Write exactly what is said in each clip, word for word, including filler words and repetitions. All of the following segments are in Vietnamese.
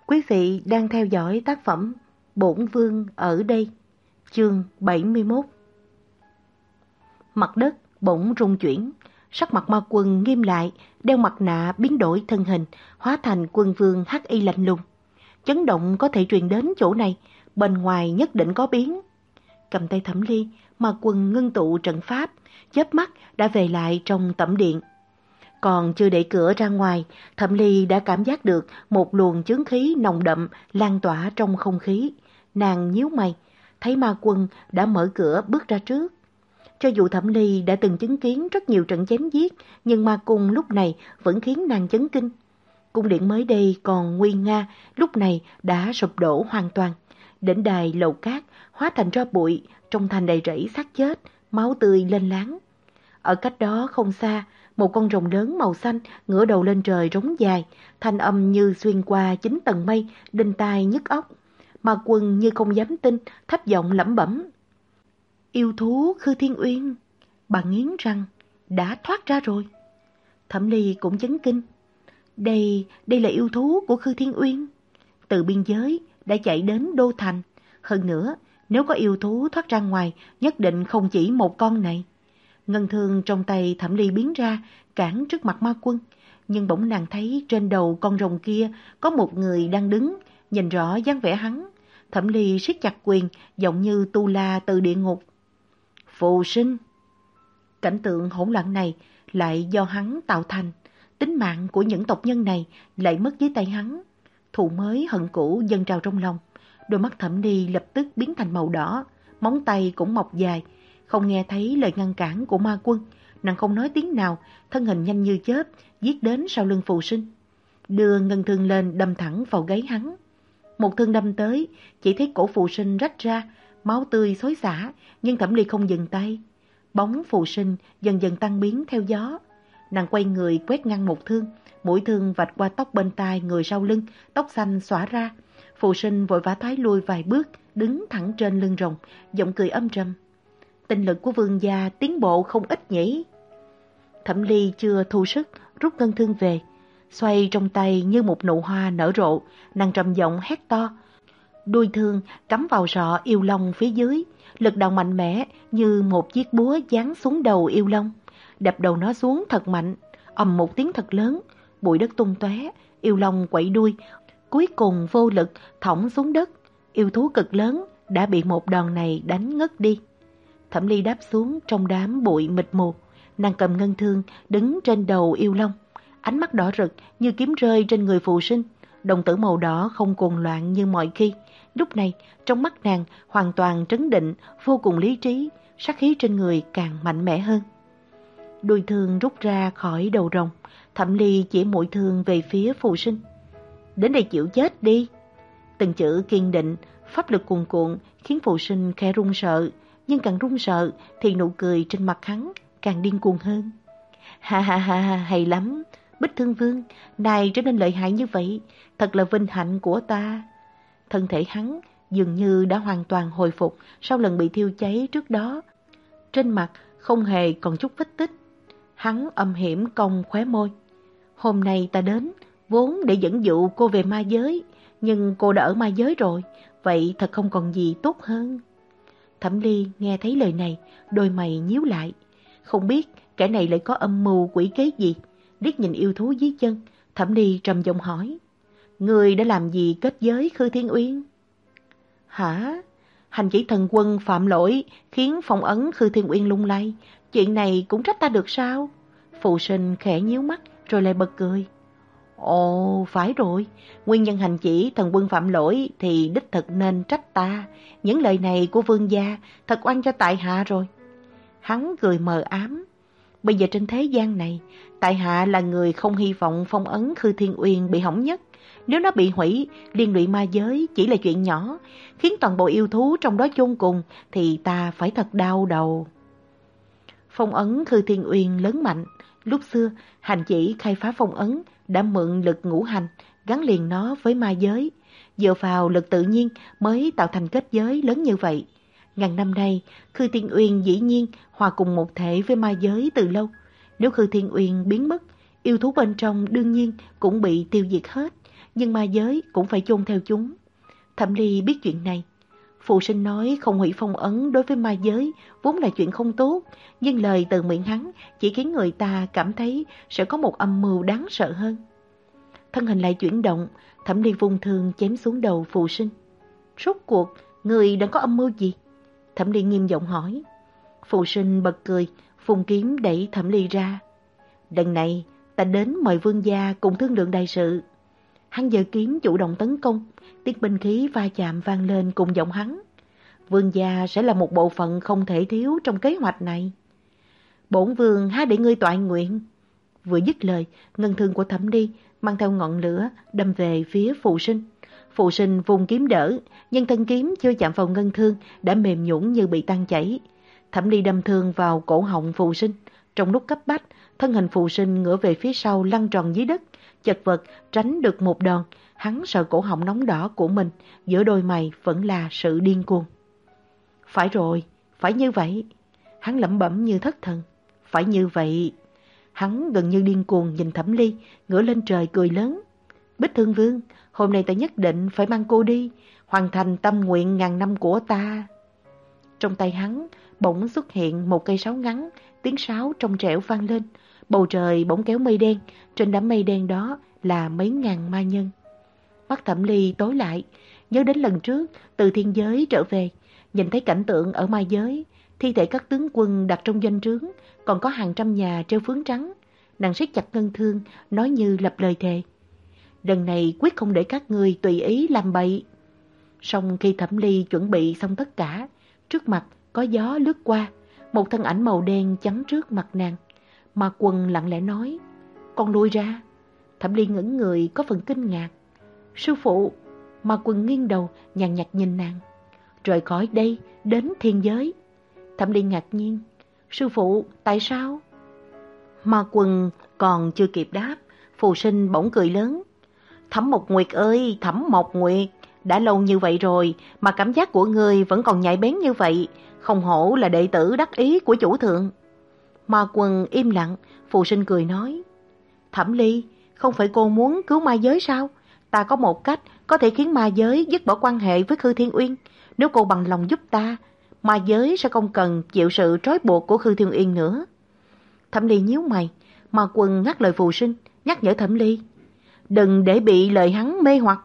Quý vị đang theo dõi tác phẩm Bổn Vương ở đây, chương bảy mươi mốt. Mặt đất bỗng rung chuyển, sắc mặt Ma Quân nghiêm lại, đeo mặt nạ biến đổi thân hình, hóa thành quân vương hắc y lạnh lùng. Chấn động có thể truyền đến chỗ này, bên ngoài nhất định có biến. Cầm tay Thẩm Ly, Ma Quân ngưng tụ trận pháp, chớp mắt đã về lại trong tẩm điện. Còn chưa đẩy cửa ra ngoài, Thẩm Ly đã cảm giác được một luồng chướng khí nồng đậm lan tỏa trong không khí. Nàng nhíu mày, thấy Ma Quân đã mở cửa bước ra trước. Cho dù Thẩm Ly đã từng chứng kiến rất nhiều trận chém giết, nhưng Ma Cung lúc này vẫn khiến nàng chấn kinh. Cung điện mới đây còn nguy nga, lúc này đã sụp đổ hoàn toàn. Đỉnh đài lầu cát hóa thành tro bụi, trong thành đầy rẫy xác chết, máu tươi lênh láng. Ở cách đó không xa, một con rồng lớn màu xanh ngửa đầu lên trời rống dài, thanh âm như xuyên qua chín tầng mây, đinh tai nhức óc. Ma Quân như không dám tin, thấp giọng lẩm bẩm: Yêu thú Khư Thiên Uyên. Bà nghiến răng, đã thoát ra rồi. Thẩm Ly cũng chấn kinh. Đây, đây là yêu thú của Khư Thiên Uyên. Từ biên giới đã chạy đến Đô Thành. Hơn nữa, nếu có yêu thú thoát ra ngoài, nhất định không chỉ một con này. Ngân thương trong tay Thẩm Ly biến ra, cản trước mặt Ma Quân. Nhưng bỗng nàng thấy trên đầu con rồng kia có một người đang đứng, nhìn rõ dáng vẻ hắn. Thẩm Ly siết chặt quyền, giọng như tu la từ địa ngục. Phù sinh. Cảnh tượng hỗn loạn này lại do hắn tạo thành. Tính mạng của những tộc nhân này lại mất dưới tay hắn. Thù mới hận cũ dâng trào trong lòng. Đôi mắt Thẩm Ly lập tức biến thành màu đỏ, móng tay cũng mọc dài. Không nghe thấy lời ngăn cản của Ma Quân, nàng không nói tiếng nào, thân hình nhanh như chớp, giết đến sau lưng phù sinh. Đưa ngân thương lên đâm thẳng vào gáy hắn. Một thương đâm tới, chỉ thấy cổ phù sinh rách ra, máu tươi xối xả, nhưng Thẩm Ly không dừng tay. Bóng phù sinh dần dần tăng biến theo gió. Nàng quay người quét ngăn một thương, mũi thương vạch qua tóc bên tai người sau lưng, tóc xanh xõa ra. Phù sinh vội vã thoái lui vài bước, đứng thẳng trên lưng rồng, giọng cười âm trầm. Tinh lực của vương gia tiến bộ không ít nhỉ. Thẩm Ly chưa thu sức, rút ngân thương về. Xoay trong tay như một nụ hoa nở rộ, nàng trầm giọng hét to. Đuôi thương cắm vào rọ yêu long phía dưới, lực đạo mạnh mẽ như một chiếc búa giáng xuống đầu yêu long. Đập đầu nó xuống thật mạnh, ầm một tiếng thật lớn, bụi đất tung tóe, yêu long quậy đuôi, cuối cùng vô lực thõng xuống đất. Yêu thú cực lớn đã bị một đòn này đánh ngất đi. Thẩm Ly đáp xuống trong đám bụi mịt mù, nàng cầm ngân thương đứng trên đầu yêu long, ánh mắt đỏ rực như kiếm rơi trên người phù sinh, đồng tử màu đỏ không cuồng loạn như mọi khi. Lúc này trong mắt nàng hoàn toàn trấn định, vô cùng lý trí, sát khí trên người càng mạnh mẽ hơn. Đuôi thương rút ra khỏi đầu rồng, Thẩm Ly chỉ mũi thương về phía phù sinh. Đến đây chịu chết đi. Từng chữ kiên định, pháp lực cuồn cuộn khiến phù sinh khẽ run sợ, nhưng càng run sợ thì nụ cười trên mặt hắn càng điên cuồng hơn. Ha ha ha, hay lắm, Bích Thương Vương, này trở nên lợi hại như vậy, thật là vinh hạnh của ta. Thân thể hắn dường như đã hoàn toàn hồi phục sau lần bị thiêu cháy trước đó. Trên mặt không hề còn chút vết tích. Hắn âm hiểm cong khóe môi. Hôm nay ta đến, vốn để dẫn dụ cô về ma giới, nhưng cô đã ở ma giới rồi, vậy thật không còn gì tốt hơn. Thẩm Ly nghe thấy lời này, đôi mày nhíu lại. Không biết kẻ này lại có âm mưu quỷ kế gì. Liếc nhìn yêu thú dưới chân, Thẩm Ly trầm giọng hỏi. Người đã làm gì kết giới Khư Thiên Uyên? Hả? Hành chỉ thần quân phạm lỗi khiến phong ấn Khư Thiên Uyên lung lay. Chuyện này cũng trách ta được sao? Phù sinh khẽ nhíu mắt rồi lại bật cười. Ồ, phải rồi. Nguyên nhân hành chỉ thần quân phạm lỗi thì đích thực nên trách ta. Những lời này của vương gia thật oan cho tại hạ rồi. Hắn cười mờ ám. Bây giờ trên thế gian này, tại hạ là người không hy vọng phong ấn Khư Thiên Uyên bị hỏng nhất. Nếu nó bị hủy, liên lụy ma giới chỉ là chuyện nhỏ, khiến toàn bộ yêu thú trong đó chôn cùng thì ta phải thật đau đầu. Phong ấn Khư Thiên Uyên lớn mạnh. Lúc xưa, hành chỉ khai phá phong ấn đã mượn lực ngũ hành, gắn liền nó với ma giới. Dựa vào lực tự nhiên mới tạo thành kết giới lớn như vậy. Ngàn năm nay, Khư Thiên Uyên dĩ nhiên hòa cùng một thể với ma giới từ lâu. Nếu Khư Thiên Uyên biến mất, yêu thú bên trong đương nhiên cũng bị tiêu diệt hết. nhưng ma giới cũng phải chôn theo chúng. Thẩm Ly biết chuyện này. Phù Sinh nói không hủy phong ấn đối với ma giới vốn là chuyện không tốt, nhưng lời từ miệng hắn chỉ khiến người ta cảm thấy sẽ có một âm mưu đáng sợ hơn. Thân hình lại chuyển động, Thẩm Ly vung thương chém xuống đầu Phù Sinh. Rốt cuộc, người đã có âm mưu gì? Thẩm Ly nghiêm giọng hỏi. Phù Sinh bật cười, phùng kiếm đẩy Thẩm Ly ra. Lần này, ta đến mời vương gia cùng thương lượng đại sự. Hắn giơ kiếm chủ động tấn công, tiếng binh khí va chạm vang lên cùng giọng hắn. Vương gia sẽ là một bộ phận không thể thiếu trong kế hoạch này. Bổn vương há để ngươi toại nguyện. Vừa dứt lời, ngân thương của Thẩm Ly mang theo ngọn lửa đâm về phía Phù Sinh. Phù Sinh vùng kiếm đỡ, nhưng thân kiếm chưa chạm vào ngân thương đã mềm nhũn như bị tan chảy. Thẩm Ly đâm thương vào cổ họng Phù Sinh. Trong lúc cấp bách, thân hình Phù Sinh ngửa về phía sau lăn tròn dưới đất, chật vật tránh được một đòn. Hắn sợ cổ họng nóng đỏ của mình, giữa đôi mày vẫn là sự điên cuồng. Phải rồi, phải như vậy. Hắn lẩm bẩm như thất thần. Phải như vậy. Hắn gần như điên cuồng nhìn Thẩm Ly, ngửa lên trời cười lớn. Bích Thương Vương, hôm nay ta nhất định phải mang cô đi, hoàn thành tâm nguyện ngàn năm của ta. Trong tay hắn bỗng xuất hiện một cây sáo ngắn, tiếng sáo trong trẻo vang lên. Bầu trời bỗng kéo mây đen, trên đám mây đen đó là mấy ngàn ma nhân. Mắt Thẩm Ly tối lại, nhớ đến lần trước từ thiên giới trở về, nhìn thấy cảnh tượng ở ma giới, thi thể các tướng quân đặt trong doanh trướng, còn có hàng trăm nhà treo phướng trắng. Nàng siết chặt ngân thương, nói như lập lời thề. Lần này quyết không để các ngươi tùy ý làm bậy. Xong khi Thẩm Ly chuẩn bị xong tất cả, trước mặt có gió lướt qua, một thân ảnh màu đen chắn trước mặt nàng. Ma Quân lặng lẽ nói, con lui ra. Thẩm Ly ngẩng người có phần kinh ngạc. Sư phụ. Ma Quân nghiêng đầu nhàn nhạt nhìn nàng. Rời khỏi đây đến thiên giới. Thẩm Ly ngạc nhiên. Sư phụ, tại sao? Ma Quân còn chưa kịp đáp, Phù Sinh bỗng cười lớn. Thẩm Mộc Nguyệt ơi, Thẩm Mộc Nguyệt, đã lâu như vậy rồi mà cảm giác của ngươi vẫn còn nhạy bén như vậy, không hổ là đệ tử đắc ý của chủ thượng. Ma Quân im lặng, Phù Sinh cười nói. Thẩm Ly, không phải cô muốn cứu ma giới sao? Ta có một cách có thể khiến ma giới dứt bỏ quan hệ với Khư Thiên Uyên. Nếu cô bằng lòng giúp ta, ma giới sẽ không cần chịu sự trói buộc của Khư Thiên Uyên nữa. Thẩm Ly nhíu mày, Ma Quân ngắt lời Phù Sinh, nhắc nhở Thẩm Ly. Đừng để bị lời hắn mê hoặc.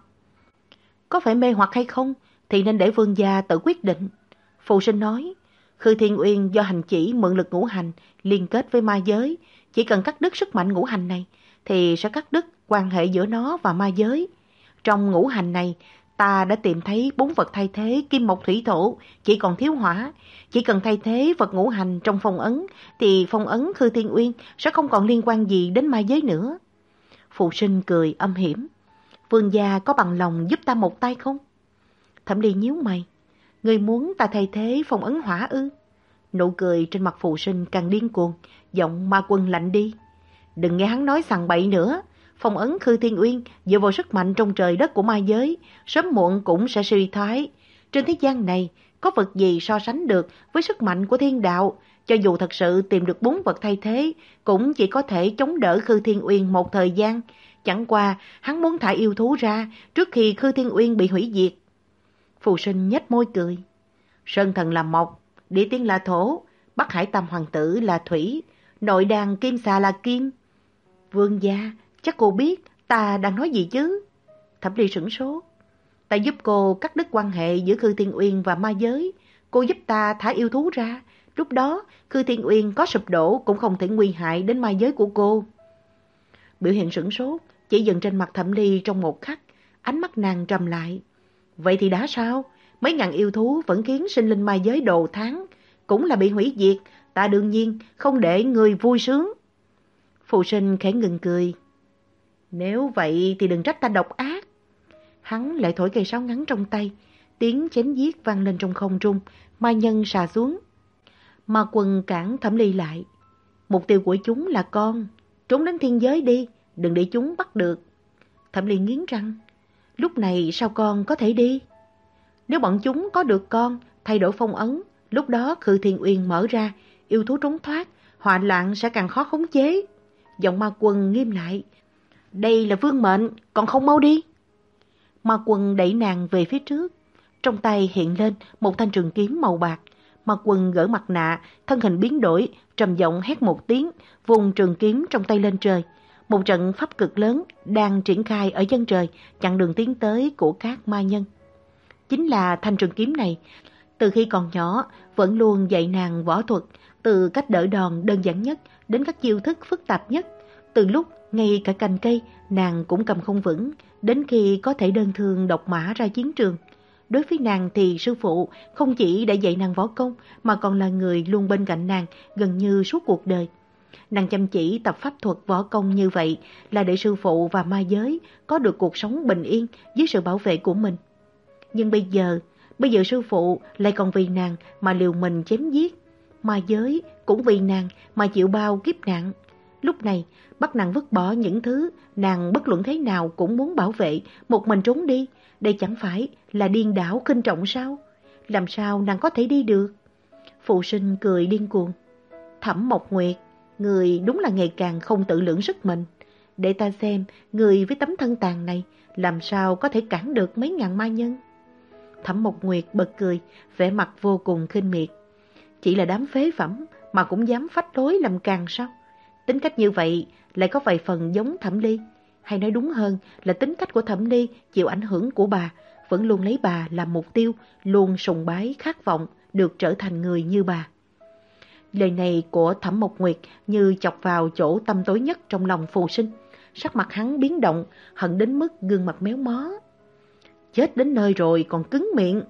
Có phải mê hoặc hay không thì nên để vương gia tự quyết định. Phù Sinh nói, Khư Thiên Uyên do hành chỉ mượn lực ngũ hành liên kết với ma giới, chỉ cần cắt đứt sức mạnh ngũ hành này thì sẽ cắt đứt quan hệ giữa nó và ma giới. Trong ngũ hành này, ta đã tìm thấy bốn vật thay thế kim mộc thủy thổ, chỉ còn thiếu hỏa. Chỉ cần thay thế vật ngũ hành trong phong ấn thì phong ấn Khư Thiên Uyên sẽ không còn liên quan gì đến ma giới nữa. Phù Sinh cười âm hiểm. Vương gia có bằng lòng giúp ta một tay không? Thẩm Ly nhíu mày. Ngươi muốn ta thay thế phong ấn hỏa ư? Nụ cười trên mặt Phù Sinh càng điên cuồng, giọng Ma Quân lạnh đi. Đừng nghe hắn nói sằng bậy nữa. Phong ấn Khư Thiên Uyên dựa vào sức mạnh trong trời đất của ma giới, sớm muộn cũng sẽ suy thoái. Trên thế gian này, có vật gì so sánh được với sức mạnh của thiên đạo? Cho dù thật sự tìm được bốn vật thay thế, cũng chỉ có thể chống đỡ Khư Thiên Uyên một thời gian. Chẳng qua, hắn muốn thả yêu thú ra trước khi Khư Thiên Uyên bị hủy diệt. Phù Sinh nhếch môi cười. Sơn thần là mộc, địa tiên là thổ, Bắc Hải Tam Hoàng tử là thủy, nội đàn Kim Xà là kim. Vương gia, chắc cô biết ta đang nói gì chứ? Thẩm Ly sửng sốt. Ta giúp cô cắt đứt quan hệ giữa Khư Thiên Uyên và ma giới. Cô giúp ta thả yêu thú ra. Lúc đó, Khư Thiên Uyên có sụp đổ cũng không thể nguy hại đến ma giới của cô. Biểu hiện sửng sốt chỉ dừng trên mặt Thẩm Ly trong một khắc, ánh mắt nàng trầm lại. Vậy thì đã sao? Mấy ngàn yêu thú vẫn khiến sinh linh ma giới đồ tháng, cũng là bị hủy diệt. Ta đương nhiên không để người vui sướng. Phù Sinh khẽ ngừng cười. Nếu vậy thì đừng trách ta độc ác. Hắn lại thổi cây sáo ngắn trong tay, tiếng chém giết vang lên trong không trung, ma nhân xà xuống. Ma Quân cản Thẩm Ly lại. Mục tiêu của chúng là con, trốn đến thiên giới đi, đừng để chúng bắt được. Thẩm Ly nghiến răng. Lúc này sao con có thể đi? Nếu bọn chúng có được con, thay đổi phong ấn, lúc đó Khư Thiên Uyên mở ra, yêu thú trốn thoát, họa loạn sẽ càng khó khống chế. Giọng Ma Quân nghiêm lại. Đây là vương mệnh, còn không mau đi. Ma Quân đẩy nàng về phía trước. Trong tay hiện lên một thanh trường kiếm màu bạc. Ma Quân gỡ mặt nạ, thân hình biến đổi, trầm giọng hét một tiếng, vùng trường kiếm trong tay lên trời. Một trận pháp cực lớn đang triển khai ở chân trời, chặn đường tiến tới của các ma nhân. Chính là thanh trường kiếm này, từ khi còn nhỏ vẫn luôn dạy nàng võ thuật, từ cách đỡ đòn đơn giản nhất đến các chiêu thức phức tạp nhất. Từ lúc ngay cả cành cây nàng cũng cầm không vững, đến khi có thể đơn thương độc mã ra chiến trường. Đối với nàng thì sư phụ không chỉ đã dạy nàng võ công mà còn là người luôn bên cạnh nàng gần như suốt cuộc đời. Nàng chăm chỉ tập pháp thuật võ công như vậy là để sư phụ và ma giới có được cuộc sống bình yên dưới sự bảo vệ của mình. Nhưng bây giờ, bây giờ sư phụ lại còn vì nàng mà liều mình chém giết. Ma giới cũng vì nàng mà chịu bao kiếp nạn. Lúc này bắt nàng vứt bỏ những thứ nàng bất luận thế nào cũng muốn bảo vệ, một mình trốn đi. Đây chẳng phải là điên đảo khinh trọng sao? Làm sao nàng có thể đi được? Phụ sinh cười điên cuồng. Thẩm Mộc Nguyệt, người đúng là ngày càng không tự lượng sức mình. Để ta xem, người với tấm thân tàn này làm sao có thể cản được mấy ngàn ma nhân. Thẩm Mộc Nguyệt bật cười, vẻ mặt vô cùng khinh miệt. Chỉ là đám phế phẩm mà cũng dám phách lối làm càng sao? Tính cách như vậy lại có vài phần giống Thẩm Ly. Hay nói đúng hơn là tính cách của Thẩm Ly chịu ảnh hưởng của bà, vẫn luôn lấy bà làm mục tiêu, luôn sùng bái khát vọng được trở thành người như bà. Lời này của Thẩm Mộc Nguyệt như chọc vào chỗ tâm tối nhất trong lòng Phù Sinh. Sắc mặt hắn biến động, hận đến mức gương mặt méo mó. Chết đến nơi rồi còn cứng miệng.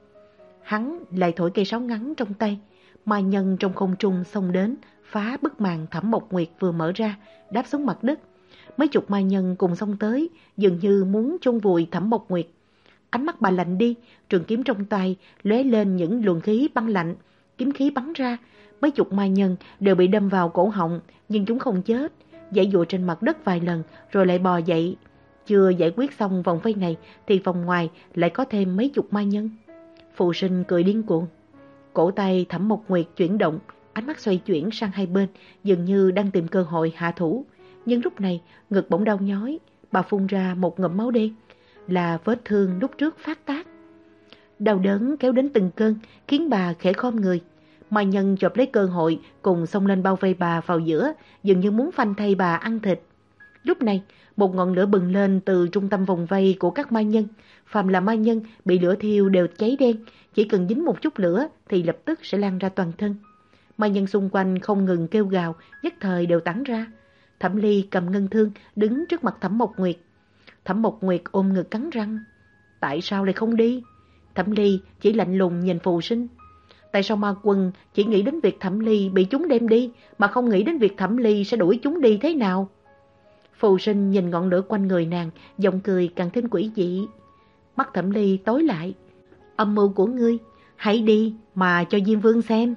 Hắn lại thổi cây sáo ngắn trong tay. Ma nhân trong không trung xông đến, phá bức màn Thẩm Mộc Nguyệt vừa mở ra, đáp xuống mặt đất. Mấy chục ma nhân cùng xông tới, dường như muốn chôn vùi Thẩm Mộc Nguyệt. Ánh mắt bà lạnh đi, trường kiếm trong tay lóe lên những luồng khí băng lạnh, kiếm khí bắn ra. Mấy chục ma nhân đều bị đâm vào cổ họng, nhưng chúng không chết, giãy giụa trên mặt đất vài lần rồi lại bò dậy. Chưa giải quyết xong vòng vây này thì vòng ngoài lại có thêm mấy chục ma nhân. Phụ sinh cười điên cuồng. Cổ tay Thẩm Mộc Nguyệt chuyển động, ánh mắt xoay chuyển sang hai bên, dường như đang tìm cơ hội hạ thủ. Nhưng lúc này ngực bỗng đau nhói, bà phun ra một ngụm máu đen, là vết thương lúc trước phát tác. Đau đớn kéo đến từng cơn, khiến bà khẽ khom người. Ma nhân chộp lấy cơ hội cùng xông lên bao vây bà vào giữa, dường như muốn phanh thay bà ăn thịt. Lúc này, một ngọn lửa bừng lên từ trung tâm vòng vây của các ma nhân. Phàm là ma nhân bị lửa thiêu đều cháy đen, chỉ cần dính một chút lửa thì lập tức sẽ lan ra toàn thân. Ma nhân xung quanh không ngừng kêu gào, nhất thời đều tản ra. Thẩm Ly cầm ngân thương đứng trước mặt Thẩm Mộc Nguyệt. Thẩm Mộc Nguyệt ôm ngực cắn răng. Tại sao lại không đi? Thẩm Ly chỉ lạnh lùng nhìn Phù Sinh. Tại sao Ma Quân chỉ nghĩ đến việc Thẩm Ly bị chúng đem đi, mà không nghĩ đến việc Thẩm Ly sẽ đuổi chúng đi thế nào? Phù Sinh nhìn ngọn lửa quanh người nàng, giọng cười càng thêm quỷ dị. Mắt Thẩm Ly tối lại. Âm mưu của ngươi, hãy đi mà cho Diêm Vương xem.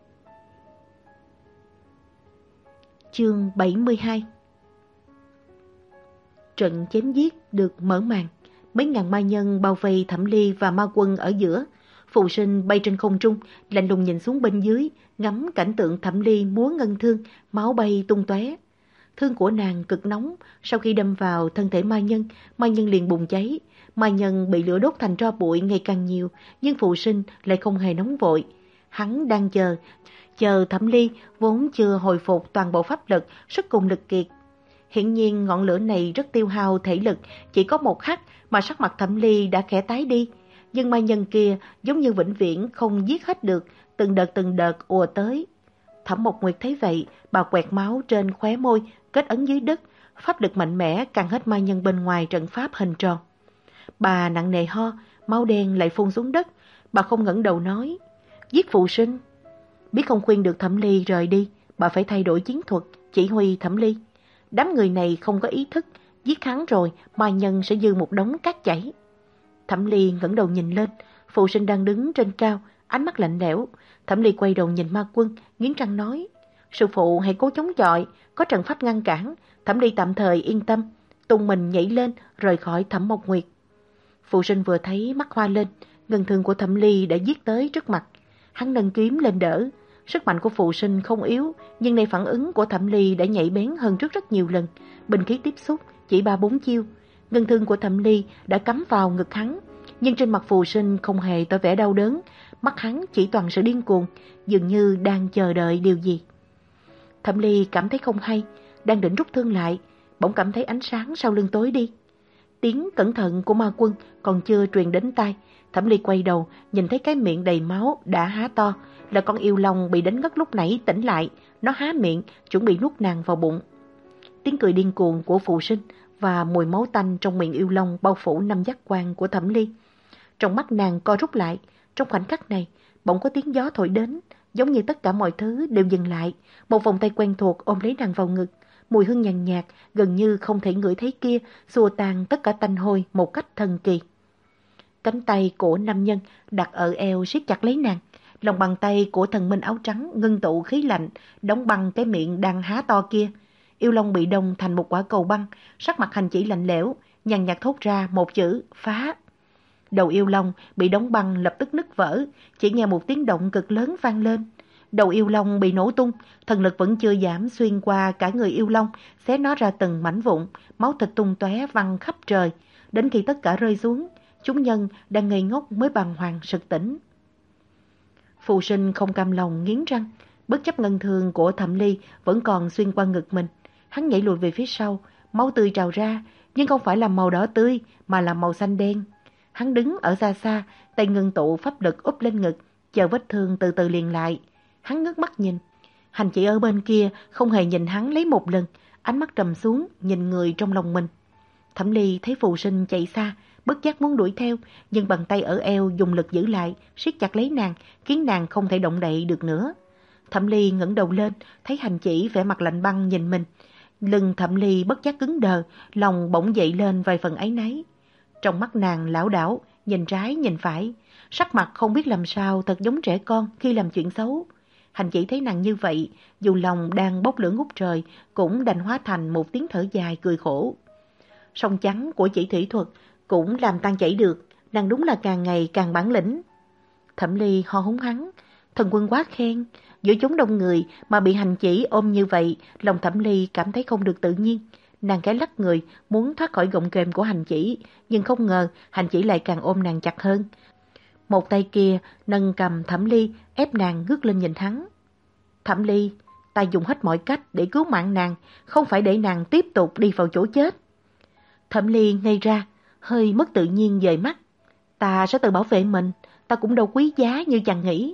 Chương bảy mươi hai. Trận chém giết được mở màn. Mấy ngàn ma nhân bao vây Thẩm Ly và Ma Quân ở giữa. Phù Sinh bay trên không trung, lạnh lùng nhìn xuống bên dưới, ngắm cảnh tượng Thẩm Ly múa ngân thương, máu bay tung tóe. Thương của nàng cực nóng, sau khi đâm vào thân thể ma nhân, ma nhân liền bùng cháy. Ma nhân bị lửa đốt thành tro bụi ngày càng nhiều, nhưng Phù Sinh lại không hề nóng vội. Hắn đang chờ, chờ Thẩm Ly vốn chưa hồi phục toàn bộ pháp lực, sức cùng lực kiệt. Hiển nhiên ngọn lửa này rất tiêu hao thể lực, chỉ có một khắc mà sắc mặt Thẩm Ly đã khẽ tái đi. Nhưng ma nhân kia giống như vĩnh viễn không giết hết được, từng đợt từng đợt ùa tới. Thẩm Mộc Nguyệt thấy vậy, bà quẹt máu trên khóe môi, kết ấn dưới đất, pháp lực mạnh mẽ càng hết ma nhân bên ngoài trận pháp hình tròn. Bà nặng nề ho, máu đen lại phun xuống đất, bà không ngẩng đầu nói, giết Phù Sinh. Biết không khuyên được Thẩm Ly rời đi, bà phải thay đổi chiến thuật, chỉ huy Thẩm Ly. Đám người này không có ý thức, giết hắn rồi, ma nhân sẽ dư một đống cát chảy. Thẩm Ly ngẩng đầu nhìn lên, Phù Sinh đang đứng trên cao, ánh mắt lạnh lẽo. Thẩm Ly quay đầu nhìn Ma Quân, nghiến răng nói, sư phụ hãy cố chống chọi, có trận pháp ngăn cản. Thẩm Ly tạm thời yên tâm, tung mình nhảy lên, rời khỏi Thẩm Mộc Nguyệt. Phù Sinh vừa thấy mắt hoa lên, ngân thương của Thẩm Ly đã giết tới trước mặt. Hắn nâng kiếm lên đỡ. Sức mạnh của Phù Sinh không yếu, nhưng nay phản ứng của Thẩm Ly đã nhạy bén hơn trước rất nhiều lần. Binh khí tiếp xúc chỉ ba bốn chiêu, Ngân thương của Thẩm Ly đã cắm vào ngực hắn, nhưng trên mặt Phù Sinh không hề tỏ vẻ đau đớn, mắt hắn chỉ toàn sự điên cuồng, dường như đang chờ đợi điều gì. Thẩm Ly cảm thấy không hay, đang định rút thương lại, bỗng cảm thấy ánh sáng sau lưng tối đi. Tiếng cẩn thận của Ma Quân còn chưa truyền đến tai, Thẩm Ly quay đầu, nhìn thấy cái miệng đầy máu đã há to, là con yêu long bị đánh ngất lúc nãy tỉnh lại, nó há miệng chuẩn bị nuốt nàng vào bụng. Tiếng cười điên cuồng của Phù Sinh và mùi máu tanh trong miệng yêu long bao phủ năm giác quan của Thẩm Ly. Trong mắt nàng co rút lại, trong khoảnh khắc này, bỗng có tiếng gió thổi đến, giống như tất cả mọi thứ đều dừng lại, một vòng tay quen thuộc ôm lấy nàng vào ngực, mùi hương nhàn nhạt, gần như không thể ngửi thấy kia, xua tan tất cả tanh hôi một cách thần kỳ. Cánh tay của nam nhân đặt ở eo siết chặt lấy nàng, lòng bàn tay của thần minh áo trắng ngưng tụ khí lạnh, đóng băng cái miệng đang há to kia. Yêu long bị đông thành một quả cầu băng, sắc mặt Hành Chỉ lạnh lẽo, nhàn nhạt thốt ra một chữ phá. Đầu yêu long bị đóng băng lập tức nứt vỡ, chỉ nghe một tiếng động cực lớn vang lên. Đầu yêu long bị nổ tung, thần lực vẫn chưa giảm xuyên qua cả người yêu long, xé nó ra từng mảnh vụn, máu thịt tung tóe văng khắp trời. Đến khi tất cả rơi xuống, chúng nhân đang ngây ngốc mới bàng hoàng sực tỉnh. Phù Sinh không cam lòng nghiến răng, bất chấp ngân thương của Thẩm Ly vẫn còn xuyên qua ngực mình. Hắn nhảy lùi về phía sau, máu tươi trào ra, nhưng không phải là màu đỏ tươi mà là màu xanh đen. Hắn đứng ở xa xa, tay ngưng tụ pháp lực úp lên ngực, chờ vết thương từ từ liền lại. Hắn ngước mắt nhìn, Hành Chỉ ở bên kia không hề nhìn hắn lấy một lần, ánh mắt trầm xuống nhìn người trong lòng mình. Thẩm Ly thấy Phù Sinh chạy xa, bất giác muốn đuổi theo, nhưng bàn tay ở eo dùng lực giữ lại, siết chặt lấy nàng, khiến nàng không thể động đậy được nữa. Thẩm Ly ngẩng đầu lên, thấy Hành Chỉ vẻ mặt lạnh băng nhìn mình. Lưng Thẩm Ly bất giác cứng đờ, lòng bỗng dậy lên vài phần áy náy. Trong mắt nàng lảo đảo, nhìn trái nhìn phải, sắc mặt không biết làm sao, thật giống trẻ con khi làm chuyện xấu. Hành Chỉ thấy nàng như vậy, dù lòng đang bốc lửa ngút trời, cũng đành hóa thành một tiếng thở dài cười khổ. Song trắng của chỉ thủy thuật cũng làm tan chảy được, nàng đúng là càng ngày càng bản lĩnh. Thẩm Ly ho húng hắn, thần quân quá khen, giữa chốn đông người mà bị Hành Chỉ ôm như vậy, lòng Thẩm Ly cảm thấy không được tự nhiên. Nàng cái lắc người, muốn thoát khỏi gọng kềm của Hành Chỉ, nhưng không ngờ Hành Chỉ lại càng ôm nàng chặt hơn. Một tay kia nâng cầm Thẩm Ly, ép nàng ngước lên nhìn hắn. Thẩm Ly, ta dùng hết mọi cách để cứu mạng nàng, không phải để nàng tiếp tục đi vào chỗ chết. Thẩm Ly ngây ra, hơi mất tự nhiên dời mắt. Ta sẽ tự bảo vệ mình, ta cũng đâu quý giá như chàng nghĩ.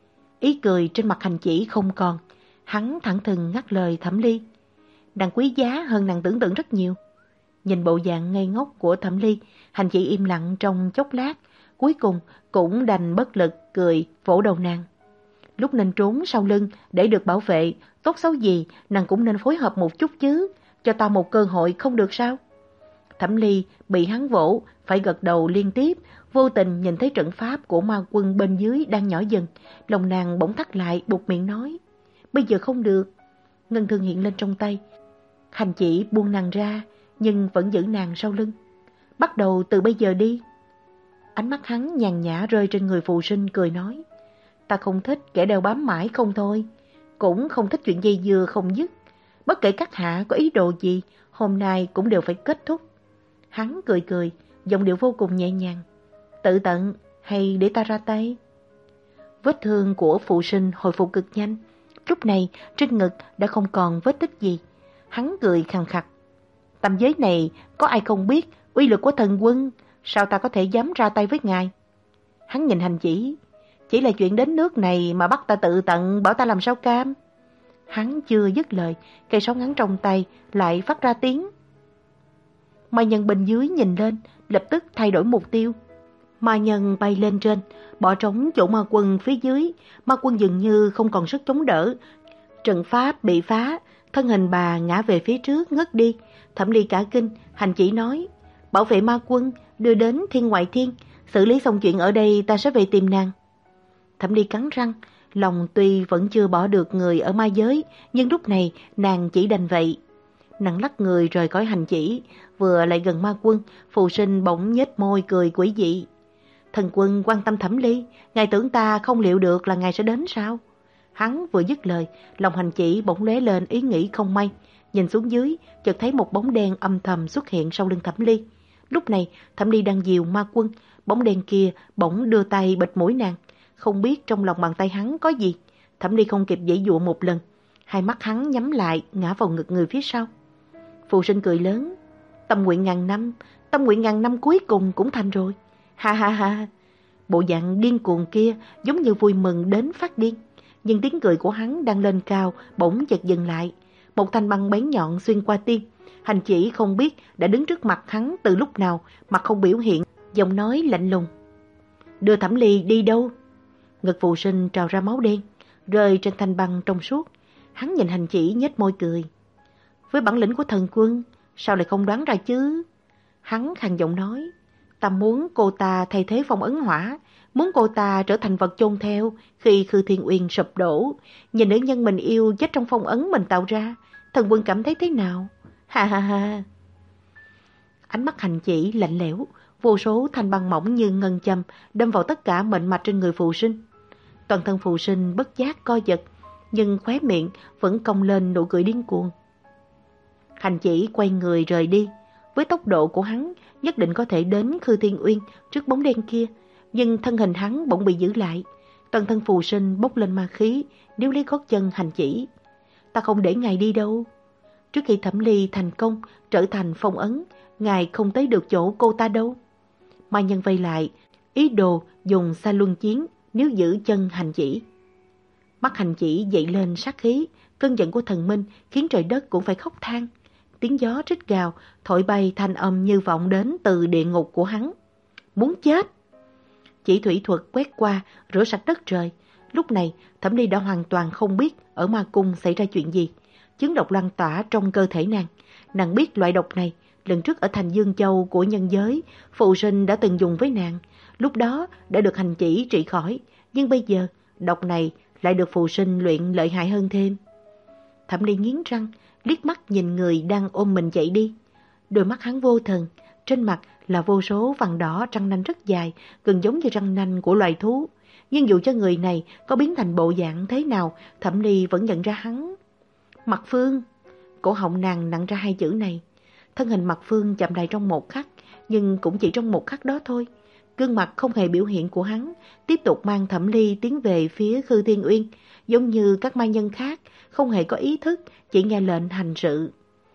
Ý cười trên mặt Hành Chỉ không còn, hắn thẳng thừng ngắt lời Thẩm Ly. Nàng quý giá hơn nàng tưởng tượng rất nhiều. Nhìn bộ dạng ngây ngốc của Thẩm Ly, Hành Chỉ im lặng trong chốc lát, cuối cùng cũng đành bất lực cười vỗ đầu nàng. Lúc nên trốn sau lưng để được bảo vệ, tốt xấu gì nàng cũng nên phối hợp một chút chứ, cho ta một cơ hội không được sao? Thẩm Ly bị hắn vỗ, phải gật đầu liên tiếp, vô tình nhìn thấy trận pháp của ma quân bên dưới đang nhỏ dần, lòng nàng bỗng thắt lại, buột miệng nói: bây giờ không được. Ngân thương hiện lên trong tay, Hành Chỉ buông nàng ra, nhưng vẫn giữ nàng sau lưng. Bắt đầu từ bây giờ đi. Ánh mắt hắn nhàn nhã rơi trên người Phù Sinh, cười nói: ta không thích kẻ đeo bám mãi không thôi, cũng không thích chuyện dây dưa không dứt. Bất kể các hạ có ý đồ gì, hôm nay cũng đều phải kết thúc. Hắn cười cười, giọng điệu vô cùng nhẹ nhàng: tự tận hay để ta ra tay? Vết thương của Phù Sinh hồi phục cực nhanh, lúc này trên ngực đã không còn vết tích gì. Hắn cười khàn khặt: tầm giới này có ai không biết uy lực của thần quân, sao ta có thể dám ra tay với ngài? Hắn nhìn Hành Chỉ: chỉ là chuyện đến nước này mà bắt ta tự tận, bảo ta làm sao cam? Hắn chưa dứt lời, cây sáo ngắn trong tay lại phát ra tiếng. Ma nhân bên dưới nhìn lên, lập tức thay đổi mục tiêu. Ma nhân bay lên trên, bỏ trống chỗ ma quân phía dưới. Ma quân dường như không còn sức chống đỡ, trận pháp bị phá, thân hình bà ngã về phía trước ngất đi. Thẩm Ly cả kinh, Hành Chỉ nói: bảo vệ ma quân, đưa đến thiên ngoại thiên, xử lý xong chuyện ở đây ta sẽ về tìm nàng. Thẩm Ly cắn răng, lòng tuy vẫn chưa bỏ được người ở ma giới, nhưng lúc này nàng chỉ đành vậy. Nàng lắc người rời khỏi Hành Chỉ, vừa lại gần ma quân, Phù Sinh bỗng nhếch môi cười quỷ dị: thần quân quan tâm Thẩm Ly, ngài tưởng ta không liệu được là ngài sẽ đến sao? Hắn vừa dứt lời, lòng Hành Chỉ bỗng lóe lên ý nghĩ không may, nhìn xuống dưới, chợt thấy một bóng đen âm thầm xuất hiện sau lưng Thẩm Ly. Lúc này Thẩm Ly đang dìu ma quân, bóng đen kia bỗng đưa tay bịt mũi nàng. Không biết trong lòng bàn tay hắn có gì. Thẩm Ly không kịp giãy dụa một lần, hai mắt hắn nhắm lại, ngã vào ngực người phía sau. Phù Sinh cười lớn, tâm nguyện ngàn năm, tâm nguyện ngàn năm cuối cùng cũng thành rồi. Ha ha ha. Bộ dạng điên cuồng kia giống như vui mừng đến phát điên. Nhưng tiếng cười của hắn đang lên cao, bỗng chợt dừng lại. Một thanh băng bén nhọn xuyên qua tim. Hành Chỉ không biết đã đứng trước mặt hắn từ lúc nào, mặt không biểu hiện, giọng nói lạnh lùng. Đưa Thẩm Ly đi đâu? Ngực Phù Sinh trào ra máu đen, rơi trên thanh băng trong suốt. Hắn nhìn Hành Chỉ nhếch môi cười. Với bản lĩnh của thần quân, sao lại không đoán ra chứ? Hắn khàn giọng nói, ta muốn cô ta thay thế phong ấn hỏa, muốn cô ta trở thành vật chôn theo khi Khư Thiên Uyên sụp đổ. Nhìn nữ nhân mình yêu chết trong phong ấn mình tạo ra, thần quân cảm thấy thế nào? Ha ha ha. Ánh mắt Hành Chỉ lạnh lẽo, vô số thanh băng mỏng như ngân châm đâm vào tất cả mệnh mạch trên người Phù Sinh. Toàn thân Phù Sinh bất giác co giật, nhưng khóe miệng vẫn cong lên nụ cười điên cuồng. Hành Chỉ quay người rời đi. Với tốc độ của hắn, nhất định có thể đến Khư Thiên Uyên trước bóng đen kia, nhưng thân hình hắn bỗng bị giữ lại. Toàn thân Phù Sinh bốc lên ma khí, níu lấy gót chân Hành Chỉ. Ta không để ngài đi đâu. Trước khi Thẩm Ly thành công trở thành phong ấn, ngài không tới được chỗ cô ta đâu. Ma nhân vây lại, ý đồ dùng xa luân chiến níu giữ chân Hành Chỉ. Mắt Hành Chỉ dậy lên sát khí, cơn giận của thần minh khiến trời đất cũng phải khóc than. Tiếng gió rít gào, thổi bay thanh âm như vọng đến từ địa ngục của hắn. Muốn chết! Chỉ thủy thuật quét qua, rửa sạch đất trời. Lúc này, Thẩm Ly đã hoàn toàn không biết ở ma cung xảy ra chuyện gì. Chứng độc lan tỏa trong cơ thể nàng. Nàng biết loại độc này, lần trước ở thành Dương Châu của nhân giới, Phù Sinh đã từng dùng với nàng. Lúc đó đã được Hành Chỉ trị khỏi, nhưng bây giờ độc này lại được Phù Sinh luyện lợi hại hơn thêm. Thẩm Ly nghiến răng, liếc mắt nhìn người đang ôm mình chạy đi. Đôi mắt hắn vô thần, trên mặt là vô số vằn đỏ răng nanh rất dài, gần giống như răng nanh của loài thú. Nhưng dù cho người này có biến thành bộ dạng thế nào, Thẩm Ly vẫn nhận ra hắn. Mặt Phương. Cổ họng nàng nặng ra hai chữ này. Thân hình Mặt Phương chậm lại trong một khắc, nhưng cũng chỉ trong một khắc đó thôi. Gương mặt không hề biểu hiện của hắn tiếp tục mang Thẩm Ly tiến về phía Khư Thiên Uyên, giống như các ma nhân khác, không hề có ý thức, chỉ nghe lệnh hành sự.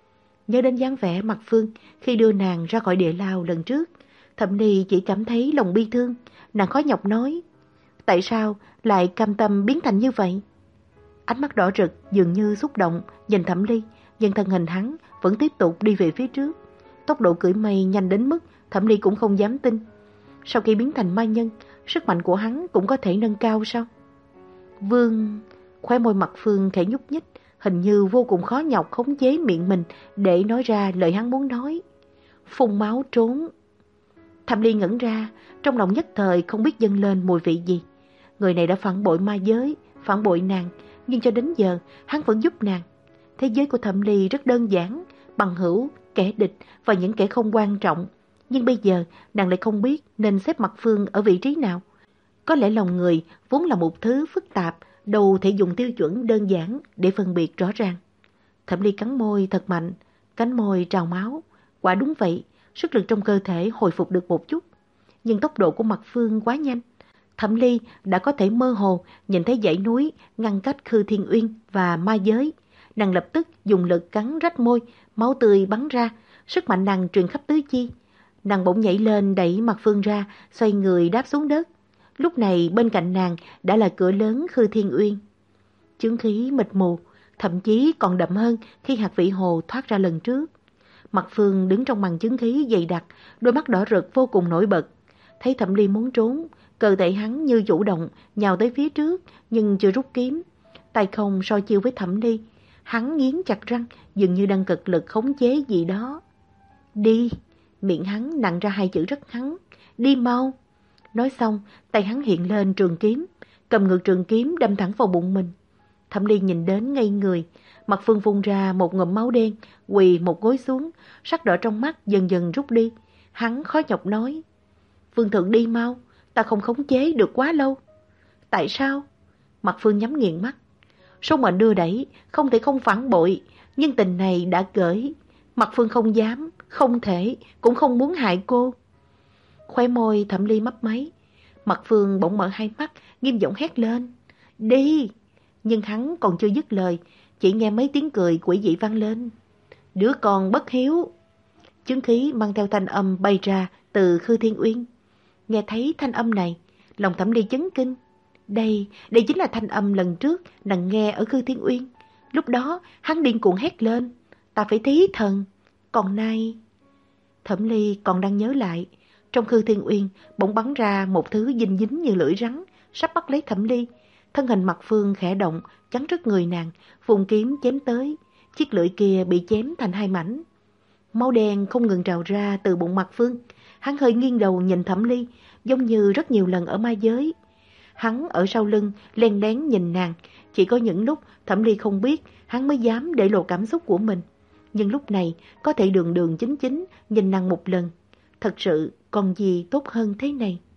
Nhớ đến dáng vẻ Mặt Phương khi đưa nàng ra khỏi địa lao lần trước, Thẩm Ly chỉ cảm thấy lòng bi thương. Nàng khó nhọc nói, tại sao lại cam tâm biến thành như vậy? Ánh mắt đỏ rực dường như xúc động nhìn Thẩm Ly, nhưng thân hình hắn vẫn tiếp tục đi về phía trước. Tốc độ cưỡi mây nhanh đến mức Thẩm Ly cũng không dám tin. Sau khi biến thành ma nhân, sức mạnh của hắn cũng có thể nâng cao sao? Vương... Khóe môi Mặt Phương khẽ nhúc nhích, hình như vô cùng khó nhọc khống chế miệng mình để nói ra lời hắn muốn nói. Phun máu trốn. Thẩm Ly ngẩn ra, trong lòng nhất thời không biết dâng lên mùi vị gì. Người này đã phản bội ma giới, phản bội nàng, nhưng cho đến giờ hắn vẫn giúp nàng. Thế giới của Thẩm Ly rất đơn giản, bằng hữu, kẻ địch và những kẻ không quan trọng. Nhưng bây giờ nàng lại không biết nên xếp Mặt Phương ở vị trí nào. Có lẽ lòng người vốn là một thứ phức tạp, đâu thể dùng tiêu chuẩn đơn giản để phân biệt rõ ràng. Thẩm Ly cắn môi thật mạnh, cánh môi trào máu. Quả đúng vậy, sức lực trong cơ thể hồi phục được một chút. Nhưng tốc độ của Mặt Phương quá nhanh. Thẩm Ly đã có thể mơ hồ nhìn thấy dãy núi ngăn cách Khư Thiên Uyên và ma giới. Nàng lập tức dùng lực cắn rách môi, máu tươi bắn ra, sức mạnh nàng truyền khắp tứ chi. Nàng bỗng nhảy lên đẩy Mặt Phương ra, xoay người đáp xuống đất. Lúc này bên cạnh nàng đã là cửa lớn Khư Thiên Uyên. Chướng khí mịt mù, thậm chí còn đậm hơn khi hạt vĩ hồ thoát ra lần trước. Mặt Phương đứng trong màn chướng khí dày đặc, đôi mắt đỏ rực vô cùng nổi bật. Thấy Thẩm Ly muốn trốn, cơ thể hắn như chủ động nhào tới phía trước nhưng chưa rút kiếm. Tay không so chiêu với Thẩm Ly, hắn nghiến chặt răng, dường như đang cực lực khống chế gì đó. Đi, miệng hắn nặng ra hai chữ rất ngắn, đi mau. Nói xong, tay hắn hiện lên trường kiếm, cầm ngược trường kiếm đâm thẳng vào bụng mình. Thẩm Ly nhìn đến ngây người, Mặt Phương phun ra một ngụm máu đen, quỳ một gối xuống, sắc đỏ trong mắt dần dần rút đi. Hắn khó nhọc nói, Phương thượng đi mau, ta không khống chế được quá lâu. Tại sao? Mặt Phương nhắm nghiền mắt. Số mệnh đưa đẩy, không thể không phản bội, nhưng tình này đã gởi. Mặt Phương không dám, Không thể, cũng không muốn hại cô. Khóe môi Thẩm Ly mấp máy. Mặt Phương bỗng mở hai mắt, nghiêm giọng hét lên. Đi! Nhưng hắn còn chưa dứt lời, chỉ nghe mấy tiếng cười quỷ dị vang lên. Đứa con bất hiếu! Chứng khí mang theo thanh âm bay ra từ Khư Thiên Uyên. Nghe thấy thanh âm này, lòng Thẩm Ly chấn kinh. Đây, đây chính là thanh âm lần trước nàng nghe ở Khư Thiên Uyên. Lúc đó hắn điên cuồng hét lên. Ta phải thí thần. Còn nay... Thẩm Ly còn đang nhớ lại. Trong Khư Thiên Uyên bỗng bắn ra một thứ dinh dính như lưỡi rắn, sắp bắt lấy Thẩm Ly. Thân hình Mặt Phương khẽ động, chắn trước người nàng, vùng kiếm chém tới. Chiếc lưỡi kia bị chém thành hai mảnh. Máu đen không ngừng trào ra từ bụng Mặt Phương. Hắn hơi nghiêng đầu nhìn Thẩm Ly, giống như rất nhiều lần ở ma giới. Hắn ở sau lưng, len lén nhìn nàng. Chỉ có những lúc Thẩm Ly không biết, hắn mới dám để lộ cảm xúc của mình. Nhưng lúc này, có thể đường đường chính chính nhìn nàng một lần. Thật sự, còn gì tốt hơn thế này?